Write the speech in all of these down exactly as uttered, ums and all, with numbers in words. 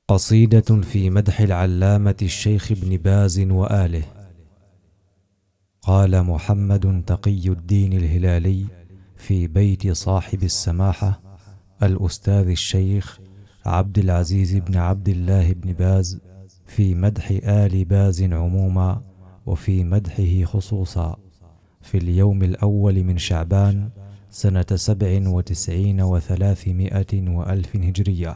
قصيدة في مدح العلامة الشيخ ابن باز وآله. قال محمد تقي الدين الهلالي في بيت صاحب السماحة الأستاذ الشيخ عبد العزيز بن عبد الله بن باز في مدح آل باز عموما وفي مدحه خصوصا في اليوم الأول من شعبان سنة سبع وتسعين وثلاثمائة وألف هجرية.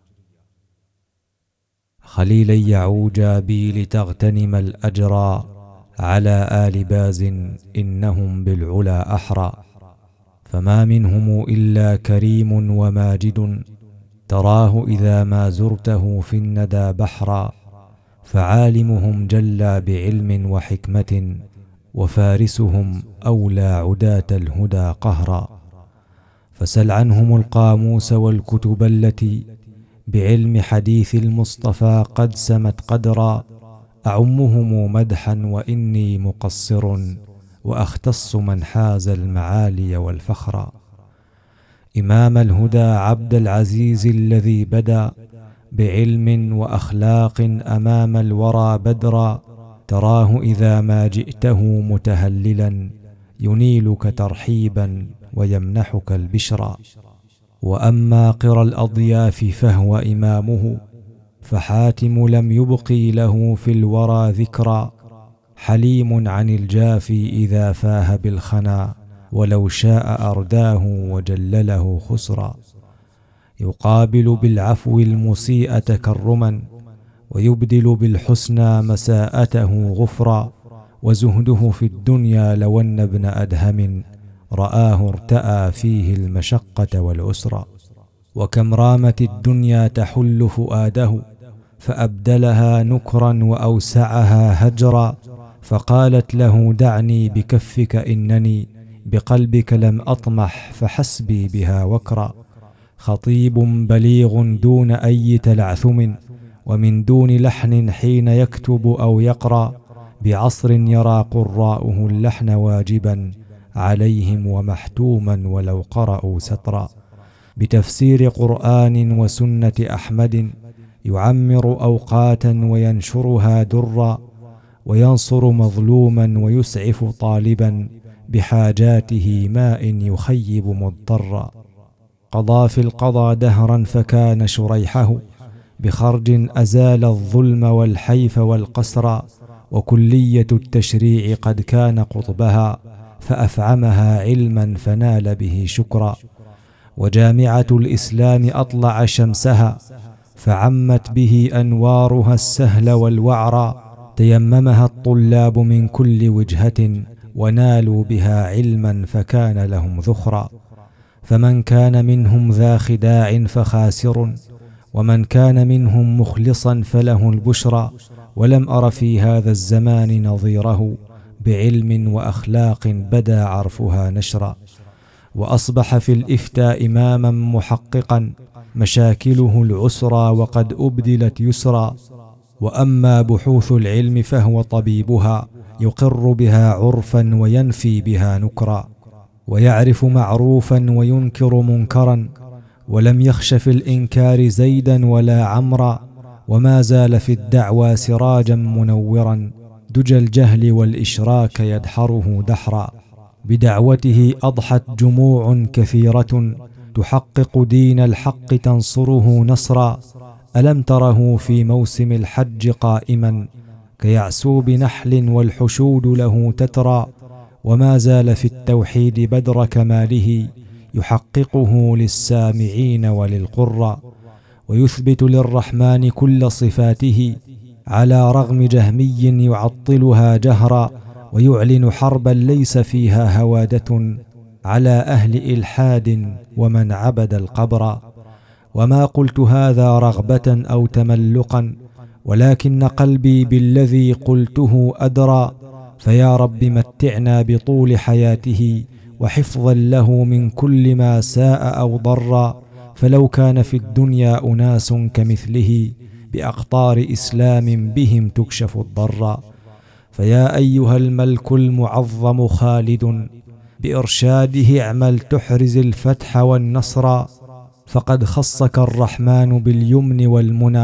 خليلا يعوجا بي لتغتنم الأجرى على آل باز إنهم بالعلا أحرى، فما منهم إلا كريم وماجد تراه إذا ما زرته في الندى بحرا، فعالمهم جلى بعلم وحكمة وفارسهم أولى عداة الهدى قهرا، فسل عنهم القاموس والكتب التي بعلم حديث المصطفى قد سمت قدرا، أعمهم مدحا وإني مقصر وأختص من حاز المعالي والفخرا. إمام الهدى عبد العزيز الذي بدا بعلم وأخلاق أمام الورى بدرا، تراه إذا ما جئته متهللا ينيلك ترحيبا ويمنحك البشرى. وأما قرى الأضياف فهو إمامه، فحاتم لم يبقي له في الورى ذكرى، حليم عن الجافي إذا فاه بالخنا ولو شاء أرداه وجلله خسرا، يقابل بالعفو المسيء تكرما ويبدل بالحسنى مساءته غفرا، وزهده في الدنيا لو أن ابن أدهم رآه ارتأى فيه المشقة والعسرى. وكم رامت الدنيا تحل فؤاده فأبدلها نكرا وأوسعها هجرا، فقالت له دعني بكفك إنني بقلبك لم أطمح فحسبي بها وكرا، خطيب بليغ دون أي تلعثم ومن دون لحن حين يكتب أو يقرأ، بعصر يرى قراؤه اللحن واجبا عليهم ومحتوما ولو قرأوا سطرا، بتفسير قرآن وسنة أحمد يعمر أوقاتا وينشرها درا، وينصر مظلوما ويسعف طالبا بحاجاته ماء يخيب مضطرا، قضى في القضى دهرا فكان شريحه بخرج أزال الظلم والحيف والقسرا، وكلية التشريع قد كان قطبها فأفعمها علما فنال به شكرا، وجامعة الإسلام أطلع شمسها فعمت به أنوارها السهل والوعرا، تيممها الطلاب من كل وجهة ونالوا بها علما فكان لهم ذخرا، فمن كان منهم ذا خداع فخاسر ومن كان منهم مخلصا فله البشرى، ولم أر في هذا الزمان نظيره بعلم وأخلاق بدا عرفها نشرا، وأصبح في الإفتاء إماما محققا مشاكله العسرى وقد أبدلت يسرا، وأما بحوث العلم فهو طبيبها يقر بها عرفا وينفي بها نكرا، ويعرف معروفا وينكر منكرا ولم يخش في الإنكار زيدا ولا عمرا، وما زال في الدعوى سراجا منورا دجى الجهل والإشراك يدحره دحرا، بدعوته أضحت جموع كثيرة تحقق دين الحق تنصره نصرا، ألم تره في موسم الحج قائما كيعسوب نحل والحشود له تترى، وما زال في التوحيد بدر كماله يحققه للسامعين وللقرى، ويثبت للرحمن كل صفاته على رغم جهمي يعطلها جهرا، ويعلن حربا ليس فيها هوادة على أهل إلحاد ومن عبد القبر، وما قلت هذا رغبة أو تملقا ولكن قلبي بالذي قلته أدرى، فيا رب متعنا بطول حياته وحفظا له من كل ما ساء أو ضر، فلو كان في الدنيا أناس كمثله بأقطار إسلام بهم تكشف الضر، فيا أيها الملك المعظم خالد بإرشاده اعمل تحرز الفتح والنصر، فقد خصك الرحمن باليمن والمنى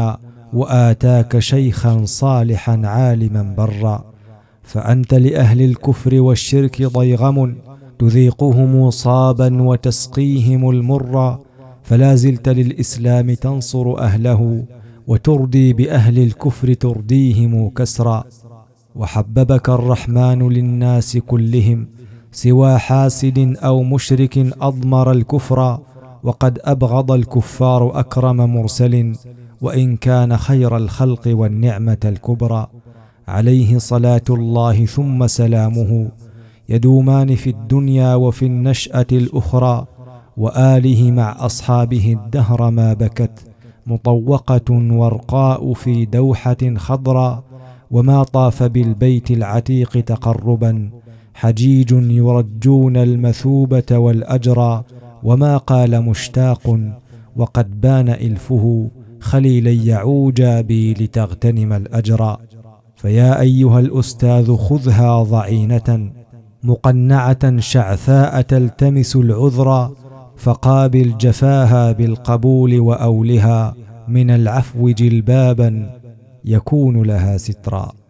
وآتاك شيخا صالحا عالما برا، فأنت لأهل الكفر والشرك ضيغم تذيقهم صابا وتسقيهم المرا، فلا زلت للإسلام تنصر أهله وتردي بأهل الكفر ترديهم كسرا. وحببك الرحمن للناس كلهم سوى حاسد أو مشرك أضمر الكفر، وقد أبغض الكفار أكرم مرسل وإن كان خير الخلق والنعمة الكبرى. عليه صلاة الله ثم سلامه يدومان في الدنيا وفي النشأة الأخرى، وآله مع أصحابه الدهر ما بكت مطوقة ورقاء في دوحة خضراء، وما طاف بالبيت العتيق تقربا حجيج يرجون المثوبة والأجرى، وما قال مشتاق وقد بان إلفه خليلا يعوجا بي لتغتنم الأجرى. فيا أيها الأستاذ خذها ضعينة مقنعة شعثاء تلتمس العذرا، فقابل جفاها بالقبول وأولها من العفو جلبابا يكون لها سترا.